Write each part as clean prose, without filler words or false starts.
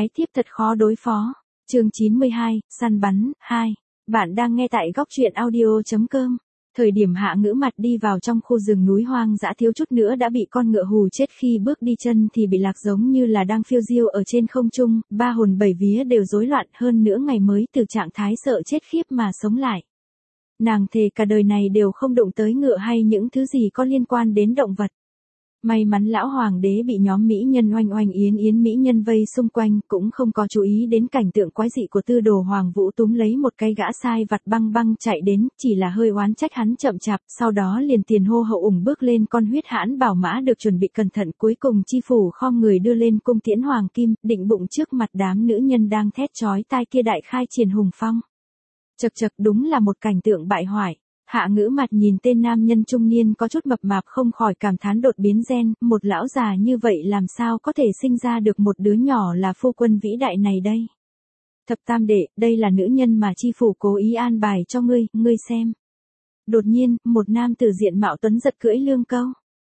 Ái thiếp thật khó đối phó. Chương 92, săn bắn, 2. Bạn đang nghe tại góc truyện audio.com. Thời điểm Hạ Ngữ Mặt đi vào trong khu rừng núi hoang dã thiếu chút nữa đã bị con ngựa hù chết khi bước đi chân thì bị lạc giống như là đang phiêu diêu ở trên không trung, ba hồn bảy vía đều rối loạn hơn nữa ngày mới từ trạng thái sợ chết khiếp mà sống lại. Nàng thề cả đời này đều không đụng tới ngựa hay những thứ gì có liên quan đến động vật. May mắn lão hoàng đế bị nhóm mỹ nhân oanh oanh yến yến mỹ nhân vây xung quanh cũng không có chú ý đến cảnh tượng quái dị của Tư Đồ Hoàng Vũ túm lấy một cái gã sai vặt băng băng chạy đến, chỉ là hơi oán trách hắn chậm chạp, sau đó liền tiền hô hậu ủng bước lên con huyết hãn bảo mã được chuẩn bị cẩn thận, cuối cùng chi phủ khom người đưa lên cung tiễn hoàng kim, định bụng trước mặt đám nữ nhân đang thét chói tai kia đại khai triển hùng phong. Chật chật, đúng là một cảnh tượng bại hoại. Hạ Ngữ Mặt nhìn tên nam nhân trung niên có chút mập mạp không khỏi cảm thán đột biến gen, một lão già như vậy làm sao có thể sinh ra được một đứa nhỏ là phu quân vĩ đại này đây. Thập tam đệ, đây là nữ nhân mà chi phủ cố ý an bài cho ngươi, ngươi xem. Đột nhiên, một nam tử diện mạo tuấn giật cưỡi lương câu.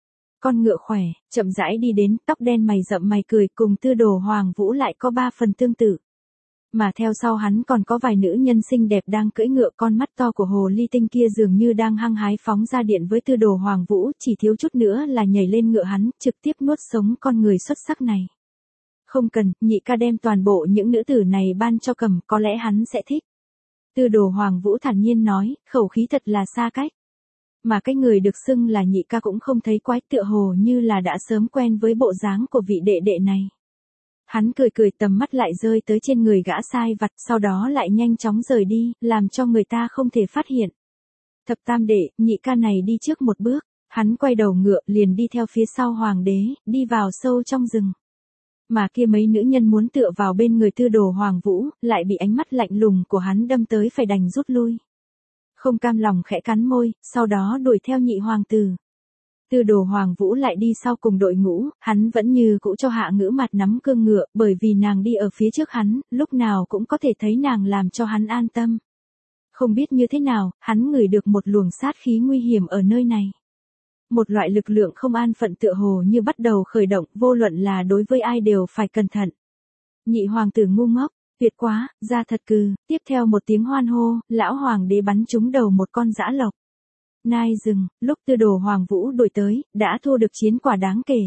Con ngựa khỏe, chậm rãi đi đến, tóc đen mày rậm mày cười, cùng Tư Đồ Hoàng Vũ lại có 3 phần tương tự. Mà theo sau hắn còn có vài nữ nhân xinh đẹp đang cưỡi ngựa, con mắt to của hồ ly tinh kia dường như đang hăng hái phóng ra điện với Tư Đồ Hoàng Vũ, chỉ thiếu chút nữa là nhảy lên ngựa hắn, trực tiếp nuốt sống con người xuất sắc này. Không cần, nhị ca đem toàn bộ những nữ tử này ban cho Cầm, có lẽ hắn sẽ thích. Tư Đồ Hoàng Vũ thản nhiên nói, khẩu khí thật là xa cách. Mà cái người được xưng là nhị ca cũng không thấy quái, tựa hồ như là đã sớm quen với bộ dáng của vị đệ đệ này. Hắn cười cười, tầm mắt lại rơi tới trên người gã sai vặt, sau đó lại nhanh chóng rời đi, làm cho người ta không thể phát hiện. Thập tam đệ, nhị ca này đi trước một bước, hắn quay đầu ngựa liền đi theo phía sau hoàng đế, đi vào sâu trong rừng. Mà kia mấy nữ nhân muốn tựa vào bên người Tư Đồ Hoàng Vũ, lại bị ánh mắt lạnh lùng của hắn đâm tới phải đành rút lui. Không cam lòng khẽ cắn môi, sau đó đuổi theo nhị hoàng tử. Tư Đồ Hoàng Vũ lại đi sau cùng đội ngũ, hắn vẫn như cũ cho Hạ Ngữ Mặt nắm cương ngựa, bởi vì nàng đi ở phía trước hắn, lúc nào cũng có thể thấy nàng làm cho hắn an tâm. Không biết như thế nào, hắn ngửi được một luồng sát khí nguy hiểm ở nơi này. Một loại lực lượng không an phận tựa hồ như bắt đầu khởi động, vô luận là đối với ai đều phải cẩn thận. Nhị hoàng tử ngu ngốc, tuyệt quá, ra thật cừ, tiếp theo một tiếng hoan hô, lão hoàng đế bắn trúng đầu một con dã lộc. Nai rừng, lúc Tư Đồ Hoàng Vũ đuổi tới, đã thu được chiến quả đáng kể.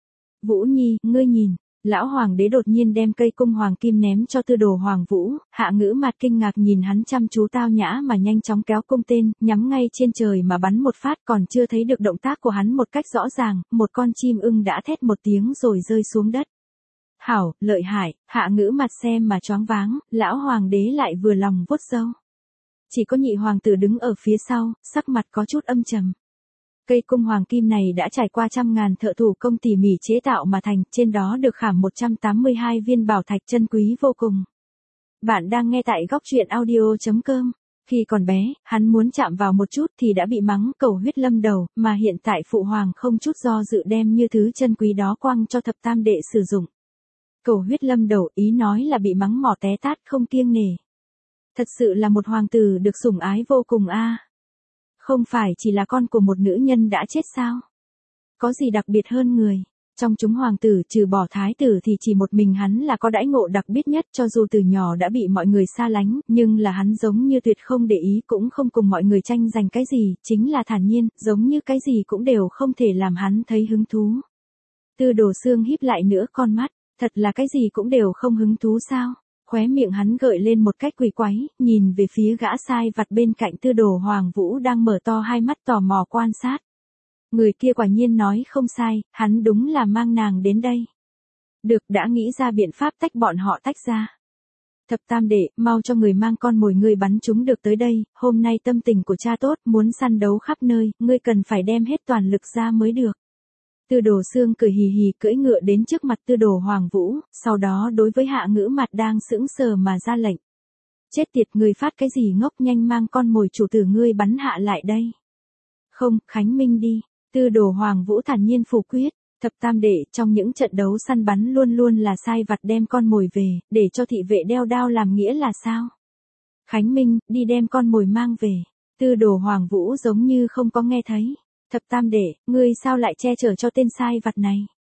Vũ Nhi, ngươi nhìn, lão hoàng đế đột nhiên đem cây cung hoàng kim ném cho Tư Đồ Hoàng Vũ, Hạ Ngữ Mặt kinh ngạc nhìn hắn chăm chú tao nhã mà nhanh chóng kéo cung tên, nhắm ngay trên trời mà bắn một phát, còn chưa thấy được động tác của hắn một cách rõ ràng, một con chim ưng đã thét một tiếng rồi rơi xuống đất. Hảo, lợi hại, Hạ Ngữ Mặt xem mà choáng váng, lão hoàng đế lại vừa lòng vuốt râu. Chỉ có nhị hoàng tử đứng ở phía sau, sắc mặt có chút âm trầm. Cây cung hoàng kim này đã trải qua trăm ngàn thợ thủ công tỉ mỉ chế tạo mà thành, trên đó được khảm 182 viên bảo thạch chân quý vô cùng. Bạn đang nghe tại góc truyện audio.com. Khi còn bé, hắn muốn chạm vào một chút thì đã bị mắng cầu huyết lâm đầu, mà hiện tại phụ hoàng không chút do dự đem như thứ chân quý đó quăng cho thập tam đệ sử dụng. Cầu huyết lâm đầu, ý nói là bị mắng mỏ té tát không kiêng nể. Thật sự là một hoàng tử được sủng ái vô cùng a. Không phải chỉ là con của một nữ nhân đã chết sao? Có gì đặc biệt hơn người? Trong chúng hoàng tử trừ bỏ thái tử thì chỉ một mình hắn là có đãi ngộ đặc biệt nhất, cho dù từ nhỏ đã bị mọi người xa lánh, nhưng là hắn giống như tuyệt không để ý, cũng không cùng mọi người tranh giành cái gì, chính là thản nhiên, giống như cái gì cũng đều không thể làm hắn thấy hứng thú. Tư Đồ Xương híp lại nữa con mắt, thật là cái gì cũng đều không hứng thú sao? Khóe miệng hắn gợi lên một cách quỷ quái, nhìn về phía gã sai vặt bên cạnh Tư Đồ Hoàng Vũ đang mở to hai mắt tò mò quan sát. Người kia quả nhiên nói không sai, hắn đúng là mang nàng đến đây. Được, đã nghĩ ra biện pháp tách bọn họ tách ra. Thập tam đệ, mau cho người mang con mồi ngươi bắn chúng được tới đây, hôm nay tâm tình của cha tốt, muốn săn đấu khắp nơi, ngươi cần phải đem hết toàn lực ra mới được. Tư Đồ Xương cười hì hì cưỡi ngựa đến trước mặt Tư Đồ Hoàng Vũ, sau đó đối với Hạ Ngữ Mặt đang sững sờ mà ra lệnh. Chết tiệt, người phát cái gì ngốc, nhanh mang con mồi chủ tử ngươi bắn hạ lại đây. Không, Khánh Minh đi. Tư Đồ Hoàng Vũ thản nhiên phủ quyết. Thập tam đệ, trong những trận đấu săn bắn luôn luôn là sai vặt đem con mồi về, để cho thị vệ đeo đao làm nghĩa là sao? Khánh Minh, đi đem con mồi mang về. Tư Đồ Hoàng Vũ giống như không có nghe thấy. Thập tam đệ, ngươi sao lại che chở cho tên sai vặt này?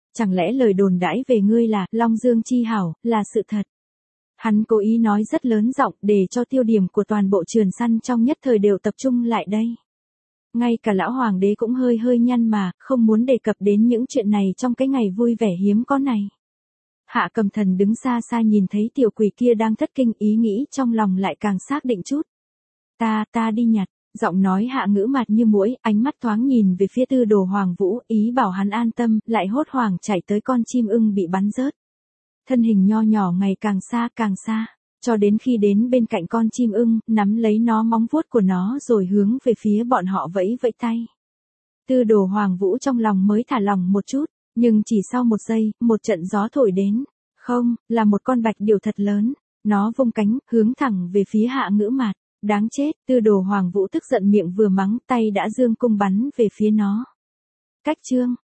Chẳng lẽ lời đồn đãi về ngươi là Long Dương chi hảo, là sự thật? Hắn cố ý nói rất lớn giọng để cho tiêu điểm của toàn bộ Trườn Săn trong nhất thời đều tập trung lại đây. Ngay cả lão hoàng đế cũng hơi hơi nhăn mà, không muốn đề cập đến những chuyện này trong cái ngày vui vẻ hiếm có này. Hạ Cầm Thần đứng xa xa nhìn thấy tiểu quỷ kia đang thất kinh, ý nghĩ trong lòng lại càng xác định chút. Ta đi nhặt, giọng nói Hạ Ngữ Mạt như muỗi, ánh mắt thoáng nhìn về phía Tư Đồ Hoàng Vũ, ý bảo hắn an tâm, lại hốt hoảng chạy tới con chim ưng bị bắn rớt. Thân hình nho nhỏ ngày càng xa, cho đến khi đến bên cạnh con chim ưng, nắm lấy nó móng vuốt của nó rồi hướng về phía bọn họ vẫy vẫy tay. Tư Đồ Hoàng Vũ trong lòng mới thả lòng một chút, nhưng chỉ sau một giây, một trận gió thổi đến. Không, là một con bạch điểu thật lớn, nó vung cánh, hướng thẳng về phía Hạ Ngữ Mạt. Đáng chết, Tư Đồ Hoàng Vũ tức giận miệng vừa mắng, tay đã giương cung bắn về phía nó. Cách chương